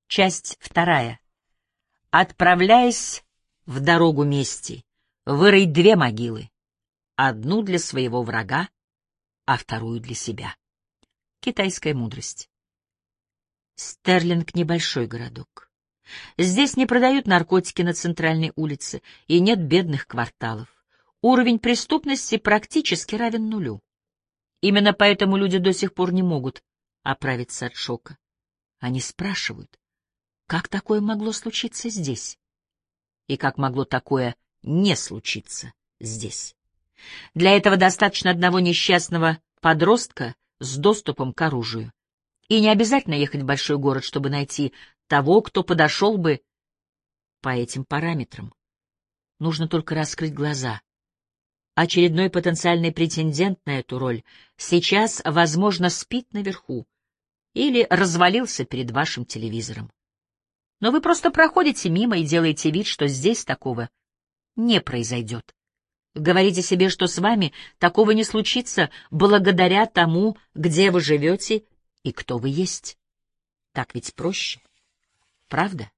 Часть вторая. Отправляясь в дорогу мести, вырой 2 могилы. Одну для своего врага, а вторую для себя. Китайская мудрость. Стерлинг — небольшой городок. Здесь не продают наркотики на центральной улице и нет бедных кварталов. Уровень преступности практически равен нулю. Именно поэтому люди до сих пор не могут оправиться от шока. Они спрашивают, как такое могло случиться здесь? И как могло такое не случиться здесь? Для этого достаточно одного несчастного подростка с доступом к оружию. И не обязательно ехать в большой город, чтобы найти того, кто подошел бы по этим параметрам. Нужно только раскрыть глаза. Очередной потенциальный претендент на эту роль сейчас, возможно, спит наверху или развалился перед вашим телевизором. Но вы просто проходите мимо и делаете вид, что здесь такого не произойдет. Говорите себе, что с вами такого не случится благодаря тому, где вы живете и кто вы есть. Так ведь проще, правда?